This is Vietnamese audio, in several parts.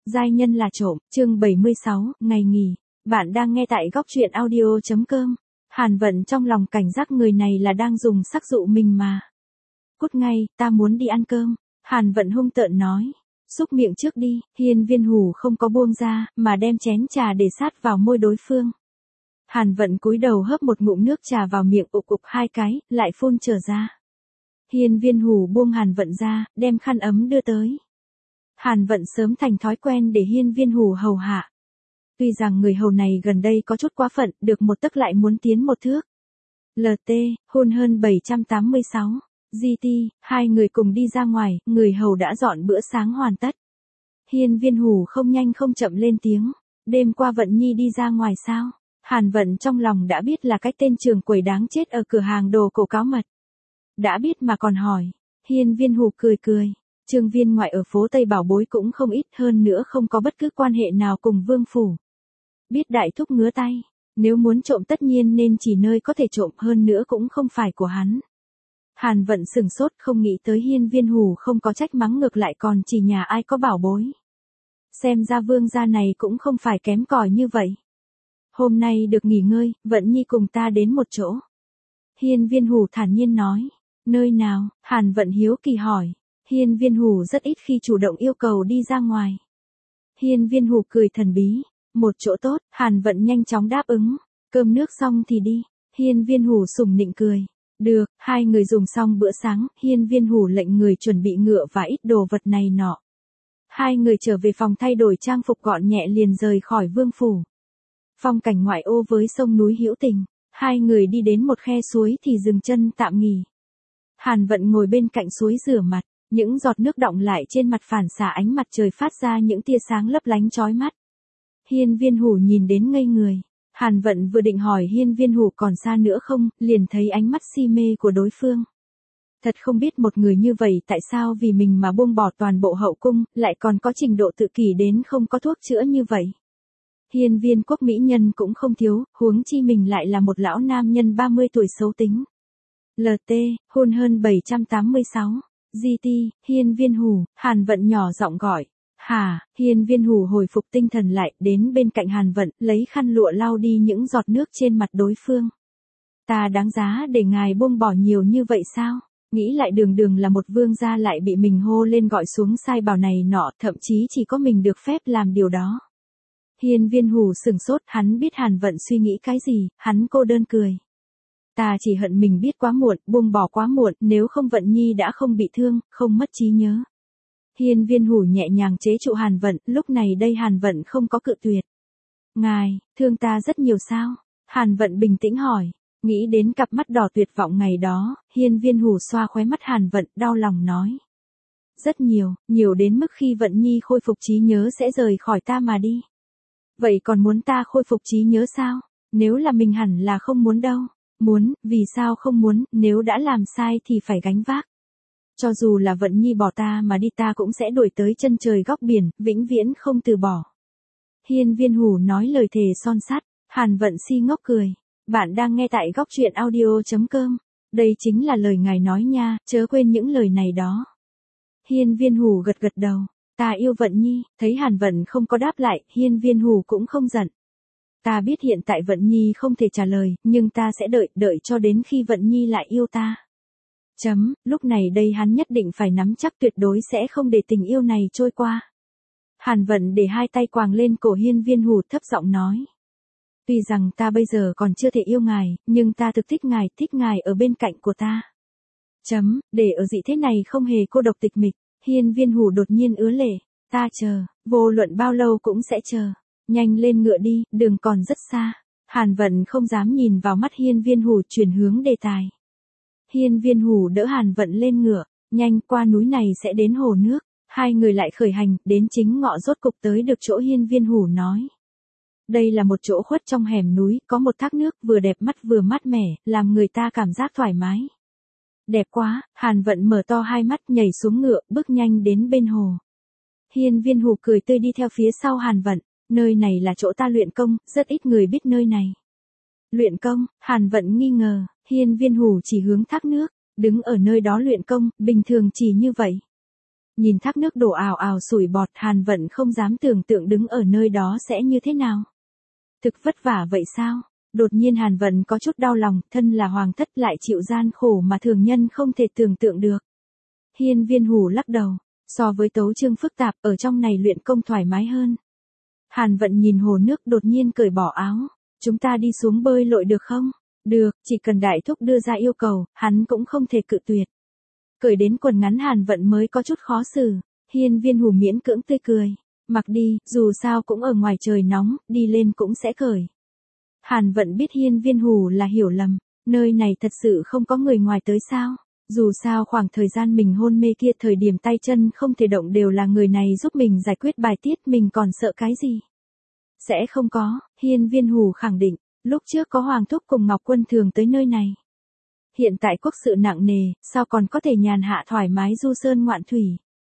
Giai nhân là trộm, chương 76, ngày nghỉ. Bạn đang nghe tại góc truyện audio.com. Hàn Vận trong lòng cảnh giác người này là đang dùng sắc dụ mình mà. Cút ngay, ta muốn đi ăn cơm. Hàn Vận hung tợn nói. Xúc miệng trước đi, Hiên Viên Hủ không có buông ra, mà đem chén trà để sát vào môi đối phương. Hàn Vận cúi đầu hớp một ngụm nước trà vào miệng ục ục hai cái, lại phun trở ra. Hiên Viên Hủ buông Hàn Vận ra, đem khăn ấm đưa tới. Hàn Vận sớm thành thói quen để Hiên Viên Hủ hầu hạ. Tuy rằng người hầu này gần đây có chút quá phận, được một tấc lại muốn tiến một thước. LT, hôn hơn 786. GT, hai người cùng đi ra ngoài, người hầu đã dọn bữa sáng hoàn tất. Hiên Viên Hủ không nhanh không chậm lên tiếng. Đêm qua Vận Nhi đi ra ngoài sao? Hàn Vận trong lòng đã biết là cái tên trưởng quầy đáng chết ở cửa hàng đồ cổ cáo mật. Đã biết mà còn hỏi. Hiên Viên Hủ cười cười. Trương viên ngoại ở phố Tây Bảo Bối cũng không ít, hơn nữa không có bất cứ quan hệ nào cùng vương phủ. Biết đại thúc ngứa tay, nếu muốn trộm tất nhiên nên chỉ nơi có thể trộm, hơn nữa cũng không phải của hắn. Hàn Vận sừng sốt, không nghĩ tới Hiên Viên Hủ không có trách mắng, ngược lại còn chỉ nhà ai có bảo bối. Xem ra vương gia này cũng không phải kém cỏi như vậy. Hôm nay được nghỉ ngơi, Vận Nhi cùng ta đến một chỗ. Hiên Viên Hủ thản nhiên nói. Nơi nào? Hàn Vận hiếu kỳ hỏi. Hiên Viên Hủ rất ít khi chủ động yêu cầu đi ra ngoài. Hiên Viên Hủ cười thần bí. Một chỗ tốt, Hàn Vận nhanh chóng đáp ứng. Cơm nước xong thì đi. Hiên Viên Hủ sủng nịnh cười. Được, hai người dùng xong bữa sáng, Hiên Viên Hủ lệnh người chuẩn bị ngựa và ít đồ vật này nọ. Hai người trở về phòng thay đổi trang phục gọn nhẹ liền rời khỏi vương phủ. Phong cảnh ngoại ô với sông núi hữu tình, hai người đi đến một khe suối thì dừng chân tạm nghỉ. Hàn Vận ngồi bên cạnh suối rửa mặt. Những giọt nước đọng lại trên mặt phản xạ ánh mặt trời phát ra những tia sáng lấp lánh chói mắt. Hiên Viên Hủ nhìn đến ngây người. Hàn Vận vừa định hỏi Hiên Viên Hủ còn xa nữa không, liền thấy ánh mắt si mê của đối phương. Thật không biết một người như vậy tại sao vì mình mà buông bỏ toàn bộ hậu cung, lại còn có trình độ tự kỷ đến không có thuốc chữa như vậy. Hiên Viên quốc mỹ nhân cũng không thiếu, huống chi mình lại là một lão nam nhân 30 tuổi xấu tính. LT, hôn hơn 786. GT, Hiên Viên Hủ, Hàn Vận nhỏ giọng gọi. Hả? Hiên Viên Hủ hồi phục tinh thần lại, đến bên cạnh Hàn Vận, lấy khăn lụa lau đi những giọt nước trên mặt đối phương. Ta đáng giá để ngài buông bỏ nhiều như vậy sao? Nghĩ lại đường đường là một vương gia lại bị mình hô lên gọi xuống sai bảo này nọ, thậm chí chỉ có mình được phép làm điều đó. Hiên Viên Hủ sừng sốt, hắn biết Hàn Vận suy nghĩ cái gì, hắn cô đơn cười. Ta chỉ hận mình biết quá muộn, buông bỏ quá muộn, nếu không Vận Nhi đã không bị thương, không mất trí nhớ. Hiên Viên Hủ nhẹ nhàng chế trụ Hàn Vận, lúc này đây Hàn Vận không có cự tuyệt. Ngài, thương ta rất nhiều sao? Hàn Vận bình tĩnh hỏi. Nghĩ đến cặp mắt đỏ tuyệt vọng ngày đó, Hiên Viên Hủ xoa khóe mắt Hàn Vận, đau lòng nói. Rất nhiều, nhiều đến mức khi Vận Nhi khôi phục trí nhớ sẽ rời khỏi ta mà đi. Vậy còn muốn ta khôi phục trí nhớ sao? Nếu là mình hẳn là không muốn đâu. Muốn, vì sao không muốn, nếu đã làm sai thì phải gánh vác. Cho dù là Vận Nhi bỏ ta mà đi, ta cũng sẽ đuổi tới chân trời góc biển, vĩnh viễn không từ bỏ. Hiên Viên Hủ nói lời thề son sắt. Hàn Vận si ngốc cười. Bạn đang nghe tại góc truyện audio.com. Đây chính là lời ngài nói nha, chớ quên những lời này đó. Hiên Viên Hủ gật gật đầu. Ta yêu Vận Nhi. Thấy Hàn Vận không có đáp lại, Hiên Viên Hủ cũng không giận. Ta biết hiện tại Vận Nhi không thể trả lời, nhưng ta sẽ đợi cho đến khi Vận Nhi lại yêu ta. Lúc này đây hắn nhất định phải nắm chắc, tuyệt đối sẽ không để tình yêu này trôi qua. Hàn Vận để hai tay quàng lên cổ Hiên Viên Hủ, thấp giọng nói. Tuy rằng ta bây giờ còn chưa thể yêu ngài, nhưng ta thực thích ngài ở bên cạnh của ta. Để ở dị thế này không hề cô độc tịch mịch. Hiên Viên Hủ đột nhiên ứa lệ. Ta chờ, vô luận bao lâu cũng sẽ chờ. Nhanh lên ngựa đi, đường còn rất xa. Hàn Vận không dám nhìn vào mắt Hiên Viên Hủ, chuyển hướng đề tài. Hiên Viên Hủ đỡ Hàn Vận lên ngựa, nhanh qua núi này sẽ đến hồ nước. Hai người lại khởi hành, đến chính ngọ rốt cục tới được chỗ Hiên Viên Hủ nói. Đây là một chỗ khuất trong hẻm núi, có một thác nước vừa đẹp mắt vừa mát mẻ, làm người ta cảm giác thoải mái. Đẹp quá, Hàn Vận mở to hai mắt nhảy xuống ngựa, bước nhanh đến bên hồ. Hiên Viên Hủ cười tươi đi theo phía sau Hàn Vận. Nơi này là chỗ ta luyện công, rất ít người biết nơi này. Luyện công? Hàn Vận nghi ngờ. Hiên Viên Hủ chỉ hướng thác nước, đứng ở nơi đó luyện công, bình thường chỉ như vậy. Nhìn thác nước đổ ào ào sủi bọt, Hàn Vận không dám tưởng tượng đứng ở nơi đó sẽ như thế nào. Thực vất vả vậy sao? Đột nhiên Hàn Vận có chút đau lòng, thân là hoàng thất lại chịu gian khổ mà thường nhân không thể tưởng tượng được. Hiên Viên Hủ lắc đầu, so với tấu chương phức tạp, ở trong này luyện công thoải mái hơn. Hàn Vận nhìn hồ nước đột nhiên cởi bỏ áo. Chúng ta đi xuống bơi lội được không? Được, chỉ cần đại thúc đưa ra yêu cầu, hắn cũng không thể cự tuyệt. Cởi đến quần ngắn Hàn Vận mới có chút khó xử. Hiên Viên Hủ miễn cưỡng tươi cười. Mặc đi, dù sao cũng ở ngoài trời nóng, đi lên cũng sẽ cởi. Hàn Vận biết Hiên Viên Hủ là hiểu lầm. Nơi này thật sự không có người ngoài tới sao? Dù sao khoảng thời gian mình hôn mê kia, thời điểm tay chân không thể động đều là người này giúp mình giải quyết bài tiết, mình còn sợ cái gì? Sẽ không có, Hiên Viên Hủ khẳng định, lúc trước có Hoàng Thúc cùng Ngọc Quân thường tới nơi này. Hiện tại quốc sự nặng nề, sao còn có thể nhàn hạ thoải mái du sơn ngoạn thủy.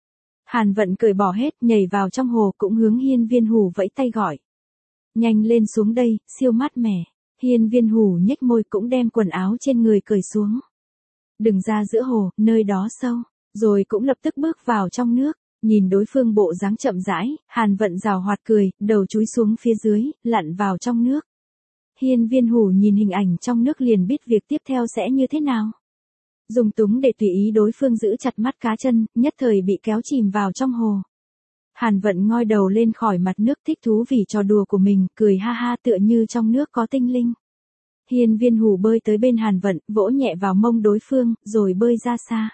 Hàn Vận cởi bỏ hết, nhảy vào trong hồ, cũng hướng Hiên Viên Hủ vẫy tay gọi. Nhanh lên xuống đây, siêu mát mẻ. Hiên Viên Hủ nhếch môi cũng đem quần áo trên người cởi xuống. Đừng ra giữa hồ, nơi đó sâu, rồi cũng lập tức bước vào trong nước. Nhìn đối phương bộ dáng chậm rãi, Hàn Vận giàu hoạt cười, đầu chúi xuống phía dưới, lặn vào trong nước. Hiên Viên Hủ nhìn hình ảnh trong nước liền biết việc tiếp theo sẽ như thế nào. Dùng túng để tùy ý đối phương giữ chặt mắt cá chân, nhất thời bị kéo chìm vào trong hồ. Hàn Vận ngoi đầu lên khỏi mặt nước thích thú vì trò đùa của mình, cười ha ha tựa như trong nước có tinh linh. Hiên Viên Hủ bơi tới bên Hàn Vận, vỗ nhẹ vào mông đối phương, rồi bơi ra xa.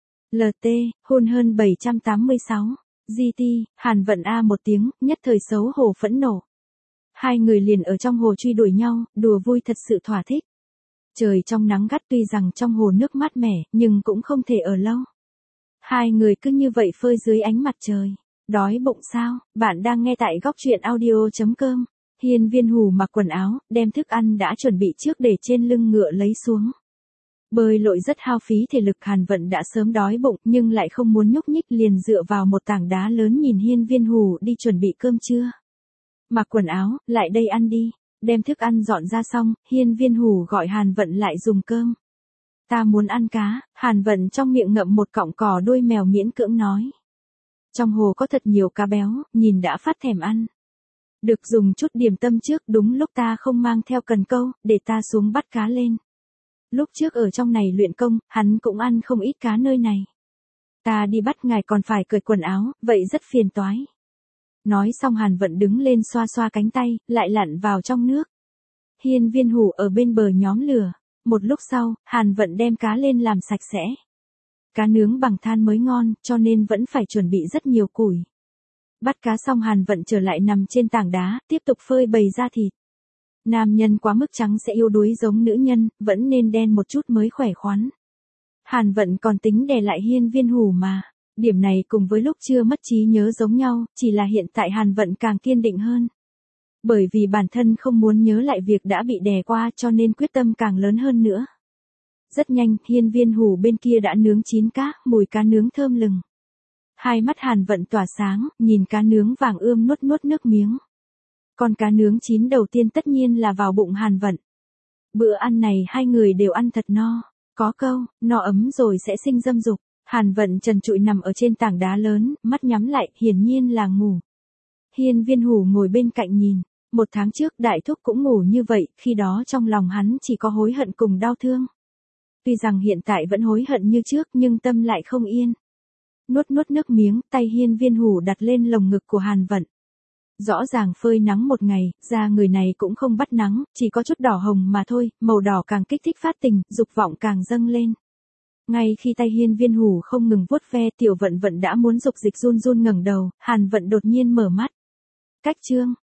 LT, hôn hơn 786. GT, Hàn Vận A một tiếng, nhất thời xấu hổ phẫn nộ. Hai người liền ở trong hồ truy đuổi nhau, đùa vui thật sự thỏa thích. Trời trong nắng gắt, tuy rằng trong hồ nước mát mẻ, nhưng cũng không thể ở lâu. Hai người cứ như vậy phơi dưới ánh mặt trời. Đói bụng sao? Bạn đang nghe tại góc truyện audio.com. Hiên Viên Hủ mặc quần áo, đem thức ăn đã chuẩn bị trước để trên lưng ngựa lấy xuống. Bơi lội rất hao phí thể lực, Hàn Vận đã sớm đói bụng nhưng lại không muốn nhúc nhích, liền dựa vào một tảng đá lớn nhìn Hiên Viên Hủ đi chuẩn bị cơm trưa. Mặc quần áo, lại đây ăn đi. Đem thức ăn dọn ra xong, Hiên Viên Hủ gọi Hàn Vận lại dùng cơm. Ta muốn ăn cá. Hàn Vận trong miệng ngậm một cọng cỏ đuôi mèo miễn cưỡng nói. Trong hồ có thật nhiều cá béo, nhìn đã phát thèm ăn. Được, dùng chút điểm tâm trước, đúng lúc ta không mang theo cần câu, để ta xuống bắt cá lên. Lúc trước ở trong này luyện công, hắn cũng ăn không ít cá nơi này. Ta đi bắt ngài còn phải cởi quần áo, vậy rất phiền toái. Nói xong Hàn Vận đứng lên xoa xoa cánh tay, lại lặn vào trong nước. Hiên Viên Hủ ở bên bờ nhóm lửa. Một lúc sau, Hàn Vận đem cá lên làm sạch sẽ. Cá nướng bằng than mới ngon, cho nên vẫn phải chuẩn bị rất nhiều củi. Bắt cá xong Hàn Vận trở lại nằm trên tảng đá, tiếp tục phơi bày ra thịt. Nam nhân quá mức trắng sẽ yếu đuối giống nữ nhân, vẫn nên đen một chút mới khỏe khoắn. Hàn Vận còn tính đè lại Hiên Viên Hủ mà. Điểm này cùng với lúc chưa mất trí nhớ giống nhau, chỉ là hiện tại Hàn Vận càng kiên định hơn. Bởi vì bản thân không muốn nhớ lại việc đã bị đè qua, cho nên quyết tâm càng lớn hơn nữa. Rất nhanh, Hiên Viên Hủ bên kia đã nướng chín cá, mùi cá nướng thơm lừng. Hai mắt Hàn Vận tỏa sáng, nhìn cá nướng vàng ươm nuốt nuốt nước miếng. Con cá nướng chín đầu tiên tất nhiên là vào bụng Hàn Vận. Bữa ăn này hai người đều ăn thật no. Có câu, no ấm rồi sẽ sinh dâm dục. Hàn Vận trần trụi nằm ở trên tảng đá lớn, mắt nhắm lại, hiển nhiên là ngủ. Hiên Viên Hủ ngồi bên cạnh nhìn. 1 tháng trước đại thúc cũng ngủ như vậy, khi đó trong lòng hắn chỉ có hối hận cùng đau thương. Tuy rằng hiện tại vẫn hối hận như trước nhưng tâm lại không yên. Nuốt nuốt nước miếng, tay Hiên Viên Hủ đặt lên lồng ngực của Hàn Vận. Rõ ràng phơi nắng một ngày, da người này cũng không bắt nắng, chỉ có chút đỏ hồng mà thôi, màu đỏ càng kích thích phát tình, dục vọng càng dâng lên. Ngay khi tay Hiên Viên Hủ không ngừng vuốt ve, Tiểu Vận Vận đã muốn dục dịch run run ngẩng đầu, Hàn Vận đột nhiên mở mắt. Cách chương